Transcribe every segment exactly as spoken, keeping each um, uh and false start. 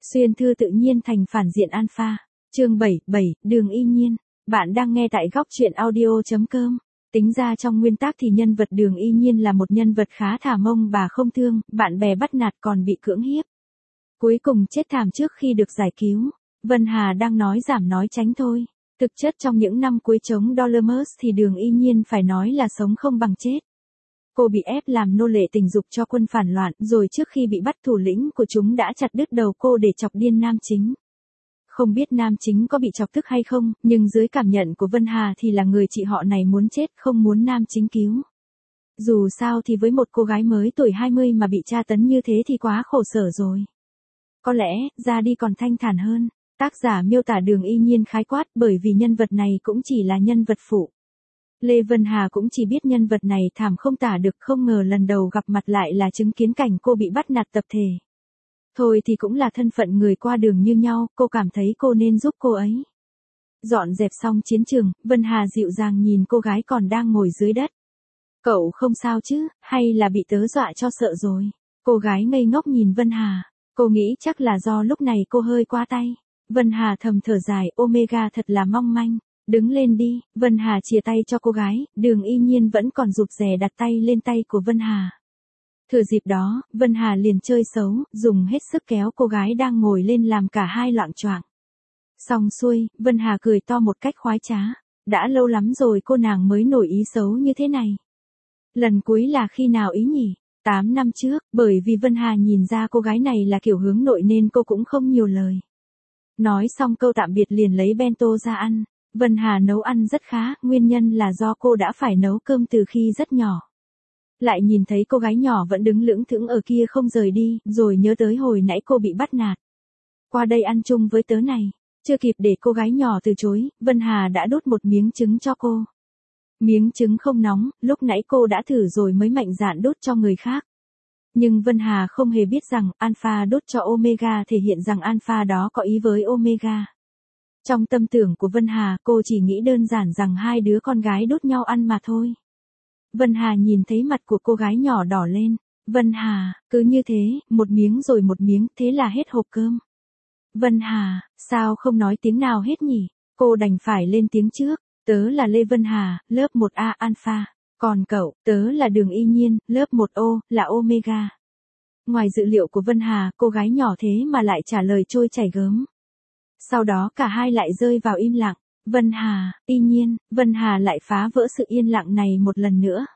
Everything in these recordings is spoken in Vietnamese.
Xuyên thư tự nhiên thành phản diện alpha. Chương bảy, bảy, Đường Y Nhiên. Bạn đang nghe tại góc truyện audio chấm com. Tính ra trong nguyên tác thì nhân vật Đường Y Nhiên là một nhân vật khá thả mông bà không thương, bạn bè bắt nạt còn bị cưỡng hiếp. Cuối cùng chết thảm trước khi được giải cứu. Vân Hà đang nói giảm nói tránh thôi. Thực chất trong những năm cuối chống Dolores thì Đường Y Nhiên phải nói là sống không bằng chết. Cô bị ép làm nô lệ tình dục cho quân phản loạn, rồi trước khi bị bắt thủ lĩnh của chúng đã chặt đứt đầu cô để chọc điên nam chính. Không biết nam chính có bị chọc tức hay không, nhưng dưới cảm nhận của Vân Hà thì là người chị họ này muốn chết không muốn nam chính cứu. Dù sao thì với một cô gái mới tuổi hai mươi mà bị tra tấn như thế thì quá khổ sở rồi. Có lẽ, ra đi còn thanh thản hơn. Tác giả miêu tả Đường Y Nhiên khái quát bởi vì nhân vật này cũng chỉ là nhân vật phụ. Lê Vân Hà cũng chỉ biết nhân vật này thảm không tả được, không ngờ lần đầu gặp mặt lại là chứng kiến cảnh cô bị bắt nạt tập thể. Thôi thì cũng là thân phận người qua đường như nhau, cô cảm thấy cô nên giúp cô ấy. Dọn dẹp xong chiến trường, Vân Hà dịu dàng nhìn cô gái còn đang ngồi dưới đất. Cậu không sao chứ, hay là bị tớ dọa cho sợ rồi? Cô gái ngây ngốc nhìn Vân Hà. Cô nghĩ chắc là do lúc này cô hơi quá tay. Vân Hà thầm thở dài, Omega thật là mong manh. Đứng lên đi, Vân Hà chìa tay cho cô gái, Đường Y Nhiên vẫn còn rụt rè đặt tay lên tay của Vân Hà. Thừa dịp đó, Vân Hà liền chơi xấu, dùng hết sức kéo cô gái đang ngồi lên làm cả hai loạng choạng. Xong xuôi, Vân Hà cười to một cách khoái trá. Đã lâu lắm rồi cô nàng mới nổi ý xấu như thế này. Lần cuối là khi nào ý nhỉ? Tám năm trước, bởi vì Vân Hà nhìn ra cô gái này là kiểu hướng nội nên cô cũng không nhiều lời. Nói xong câu tạm biệt liền lấy bento ra ăn. Vân Hà nấu ăn rất khá, nguyên nhân là do cô đã phải nấu cơm từ khi rất nhỏ. Lại nhìn thấy cô gái nhỏ vẫn đứng lững thững ở kia không rời đi, rồi nhớ tới hồi nãy cô bị bắt nạt. Qua đây ăn chung với tớ này. Chưa kịp để cô gái nhỏ từ chối, Vân Hà đã đút một miếng trứng cho cô. Miếng trứng không nóng, lúc nãy cô đã thử rồi mới mạnh dạn đút cho người khác. Nhưng Vân Hà không hề biết rằng, Alpha đút cho Omega thể hiện rằng Alpha đó có ý với Omega. Trong tâm tưởng của Vân Hà, cô chỉ nghĩ đơn giản rằng hai đứa con gái đút nhau ăn mà thôi. Vân Hà nhìn thấy mặt của cô gái nhỏ đỏ lên. Vân Hà, cứ như thế, một miếng rồi một miếng, thế là hết hộp cơm. Vân Hà, sao không nói tiếng nào hết nhỉ? Cô đành phải lên tiếng trước. Tớ là Lê Vân Hà, lớp một A Alpha. Còn cậu, tớ là Đường Y Nhiên, lớp một O, là Omega. Ngoài dự liệu của Vân Hà, cô gái nhỏ thế mà lại trả lời trôi chảy gớm. Sau đó cả hai lại rơi vào im lặng. Vân Hà, Y Nhiên, Vân Hà lại phá vỡ sự yên lặng này một lần nữa.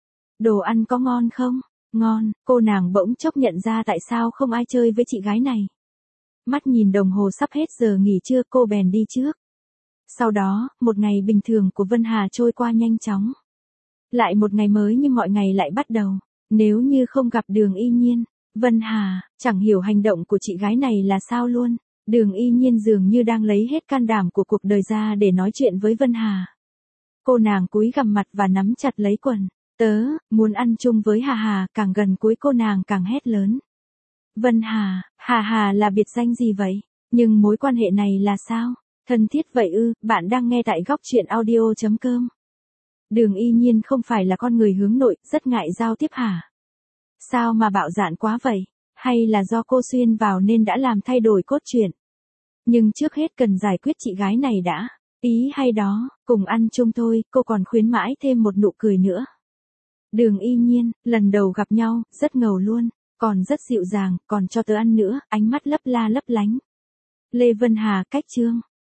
Đồ ăn có ngon không? Ngon, cô nàng bỗng chốc nhận ra tại sao không ai chơi với chị gái này. Mắt nhìn đồng hồ sắp hết giờ nghỉ trưa cô bèn đi trước. Sau đó, một ngày bình thường của Vân Hà trôi qua nhanh chóng. Lại một ngày mới như mọi ngày lại bắt đầu. Nếu như không gặp Đường Y Nhiên, Vân Hà, chẳng hiểu hành động của chị gái này là sao luôn. Đường Y Nhiên dường như đang lấy hết can đảm của cuộc đời ra để nói chuyện với Vân Hà. Cô nàng cúi gằm mặt và nắm chặt lấy quần. Tớ, muốn ăn chung với Hà Hà, càng gần cuối cô nàng càng hét lớn. Vân Hà, Hà Hà là biệt danh gì vậy? Nhưng mối quan hệ này là sao? Thân thiết vậy ư? Bạn đang nghe tại góc truyện audio chấm com. Đường Y Nhiên không phải là con người hướng nội, rất ngại giao tiếp hả? Sao mà bạo dạn quá vậy? Hay là do cô xuyên vào nên đã làm thay đổi cốt truyện? Nhưng trước hết cần giải quyết chị gái này đã. Ý hay đó, cùng ăn chung thôi, cô còn khuyến mãi thêm một nụ cười nữa. Đường Y Nhiên, lần đầu gặp nhau, rất ngầu luôn, còn rất dịu dàng, còn cho tớ ăn nữa, ánh mắt lấp la lấp lánh. Lê Vân Hà cách chương.